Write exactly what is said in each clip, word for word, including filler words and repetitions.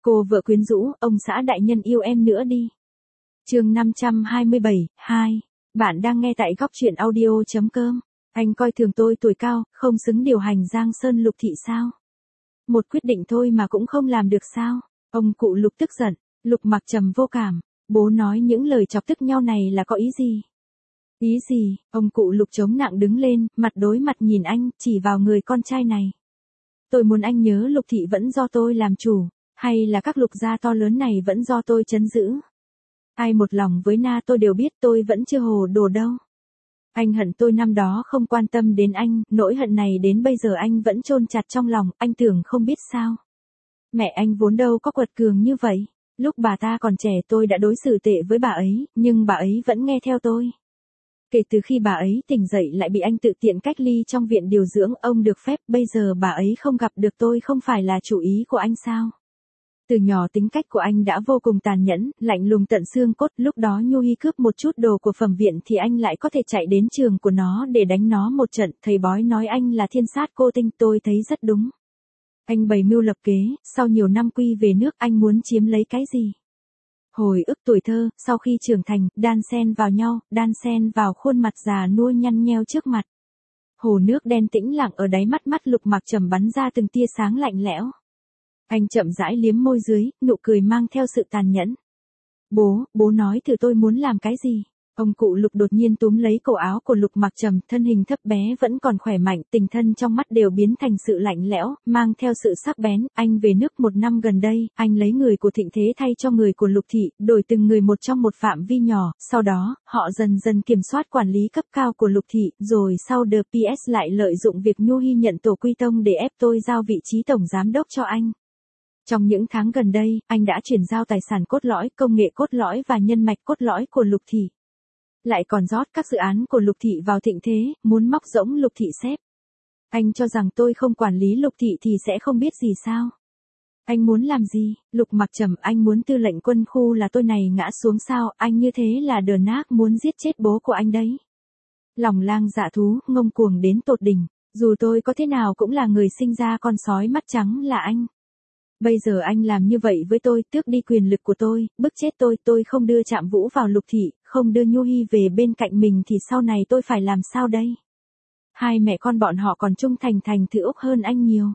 Cô vợ quyến rũ, ông xã đại nhân yêu em nữa đi. Chương năm trăm hai mươi bảy, hai. Bạn đang nghe tại góc truyện audio chấm com. Anh coi thường tôi tuổi cao, không xứng điều hành Giang Sơn Lục thị sao? Một quyết định thôi mà cũng không làm được sao? Ông cụ Lục tức giận, Lục Mặc Trầm vô cảm, bố nói những lời chọc tức nhau này là có ý gì? Ý gì? Ông cụ Lục chống nặng đứng lên, mặt đối mặt nhìn anh, chỉ vào người con trai này. Tôi muốn anh nhớ Lục thị vẫn do tôi làm chủ, hay là các Lục gia to lớn này vẫn do tôi trấn giữ? Ai một lòng với Na tôi đều biết tôi vẫn chưa hồ đồ đâu. Anh hận tôi năm đó không quan tâm đến anh, nỗi hận này đến bây giờ anh vẫn chôn chặt trong lòng, anh tưởng không biết sao. Mẹ anh vốn đâu có quật cường như vậy, lúc bà ta còn trẻ tôi đã đối xử tệ với bà ấy, nhưng bà ấy vẫn nghe theo tôi. Kể từ khi bà ấy tỉnh dậy lại bị anh tự tiện cách ly trong viện điều dưỡng, ông được phép, bây giờ bà ấy không gặp được tôi không phải là chủ ý của anh sao? Từ nhỏ tính cách của anh đã vô cùng tàn nhẫn, lạnh lùng tận xương cốt, lúc đó Nhu Hi cướp một chút đồ của phẩm viện thì anh lại có thể chạy đến trường của nó để đánh nó một trận, thầy bói nói anh là thiên sát cô tinh, tôi thấy rất đúng. Anh bày mưu lập kế, sau nhiều năm quy về nước anh muốn chiếm lấy cái gì? Hồi ức tuổi thơ, sau khi trưởng thành, đan xen vào nhau, đan xen vào khuôn mặt già nua nhăn nheo trước mặt. Hồ nước đen tĩnh lặng ở đáy mắt mắt Lục Mặc Trầm bắn ra từng tia sáng lạnh lẽo. Anh chậm rãi liếm môi dưới, nụ cười mang theo sự tàn nhẫn. Bố, bố nói thử tôi muốn làm cái gì? Ông cụ Lục đột nhiên túm lấy cổ áo của Lục Mặc Trầm, thân hình thấp bé vẫn còn khỏe mạnh, tình thân trong mắt đều biến thành sự lạnh lẽo, mang theo sự sắc bén. Anh về nước một năm gần đây, anh lấy người của Thịnh Thế thay cho người của Lục thị, đổi từng người một trong một phạm vi nhỏ, sau đó, họ dần dần kiểm soát quản lý cấp cao của Lục thị, rồi sau The pê ét lại lợi dụng việc Nhu Hi nhận tổ quy tông để ép tôi giao vị trí tổng giám đốc cho anh. Trong những tháng gần đây, anh đã chuyển giao tài sản cốt lõi, công nghệ cốt lõi và nhân mạch cốt lõi của Lục thị. Lại còn rót các dự án của Lục thị vào Thịnh Thế, muốn móc rỗng Lục thị xếp. Anh cho rằng tôi không quản lý Lục thị thì sẽ không biết gì sao? Anh muốn làm gì? Lục Mặc Trầm, anh muốn tư lệnh quân khu là tôi này ngã xuống sao? Anh như thế là đờ nác muốn giết chết bố của anh đấy. Lòng lang dạ thú, ngông cuồng đến tột đỉnh, dù tôi có thế nào cũng là người sinh ra con sói mắt trắng là anh. Bây giờ anh làm như vậy với tôi, tước đi quyền lực của tôi, bức chết tôi, tôi không đưa Trạm Vũ vào Lục thị, không đưa Nhu Hi về bên cạnh mình thì sau này tôi phải làm sao đây? Hai mẹ con bọn họ còn trung thành thành thử Úc hơn anh nhiều.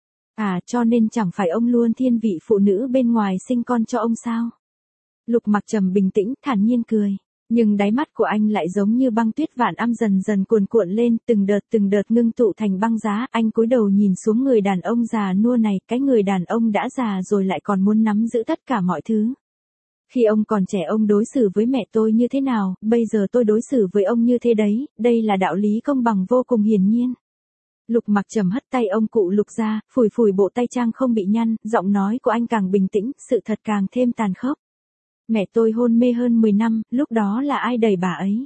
À, cho nên chẳng phải ông luôn thiên vị phụ nữ bên ngoài sinh con cho ông sao? Lục Mặc Trầm bình tĩnh, thản nhiên cười. Nhưng đáy mắt của anh lại giống như băng tuyết vạn âm dần dần cuồn cuộn lên, từng đợt từng đợt ngưng tụ thành băng giá. Anh cúi đầu nhìn xuống người đàn ông già nua này, cái người đàn ông đã già rồi lại còn muốn nắm giữ tất cả mọi thứ. Khi ông còn trẻ ông đối xử với mẹ tôi như thế nào, bây giờ tôi đối xử với ông như thế đấy, đây là đạo lý công bằng vô cùng hiển nhiên. Lục Mặc Trầm hất tay ông cụ Lục ra, phủi phủi bộ tay trang không bị nhăn, giọng nói của anh càng bình tĩnh, sự thật càng thêm tàn khốc. Mẹ tôi hôn mê hơn mười năm, lúc đó là ai đẩy bà ấy?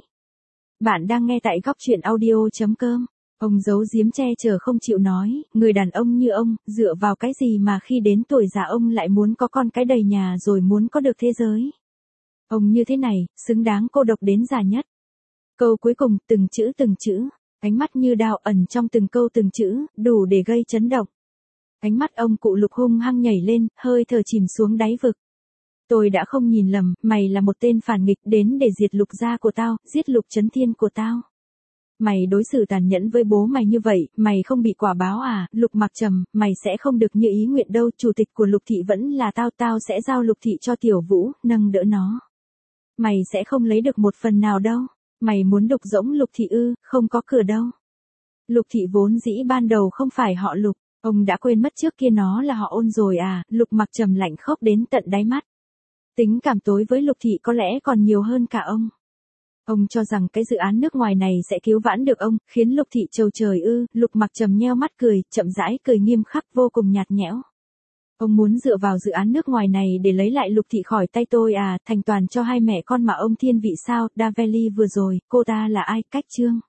Bạn đang nghe tại góc truyện audio chấm com. Ông giấu giếm che chở không chịu nói, người đàn ông như ông, dựa vào cái gì mà khi đến tuổi già ông lại muốn có con cái đầy nhà rồi muốn có được thế giới? Ông như thế này, xứng đáng cô độc đến già nhất. Câu cuối cùng, từng chữ từng chữ, ánh mắt như đao ẩn trong từng câu từng chữ, đủ để gây chấn động. Ánh mắt ông cụ Lục hung hăng nhảy lên, hơi thở chìm xuống đáy vực. Tôi đã không nhìn lầm, mày là một tên phản nghịch đến để diệt Lục gia của tao, giết Lục Chấn Thiên của tao. Mày đối xử tàn nhẫn với bố mày như vậy, mày không bị quả báo à? Lục Mặc Trầm, mày sẽ không được như ý nguyện đâu, chủ tịch của Lục thị vẫn là tao, tao sẽ giao Lục thị cho Tiểu Vũ, nâng đỡ nó. Mày sẽ không lấy được một phần nào đâu, mày muốn đục rỗng Lục thị ư, không có cửa đâu. Lục thị vốn dĩ ban đầu không phải họ Lục, ông đã quên mất trước kia nó là họ Ôn rồi à? Lục Mặc Trầm lạnh khốc đến tận đáy mắt. Tính cảm tối với Lục thị có lẽ còn nhiều hơn cả ông. Ông cho rằng cái dự án nước ngoài này sẽ cứu vãn được ông, khiến Lục thị trầu trời ư? Lục Mặc Trầm nheo mắt cười, chậm rãi cười nghiêm khắc vô cùng nhạt nhẽo. Ông muốn dựa vào dự án nước ngoài này để lấy lại Lục thị khỏi tay tôi à? Thành toàn cho hai mẹ con mà ông thiên vị sao? Daveli vừa rồi, cô ta là ai? Cách Trương.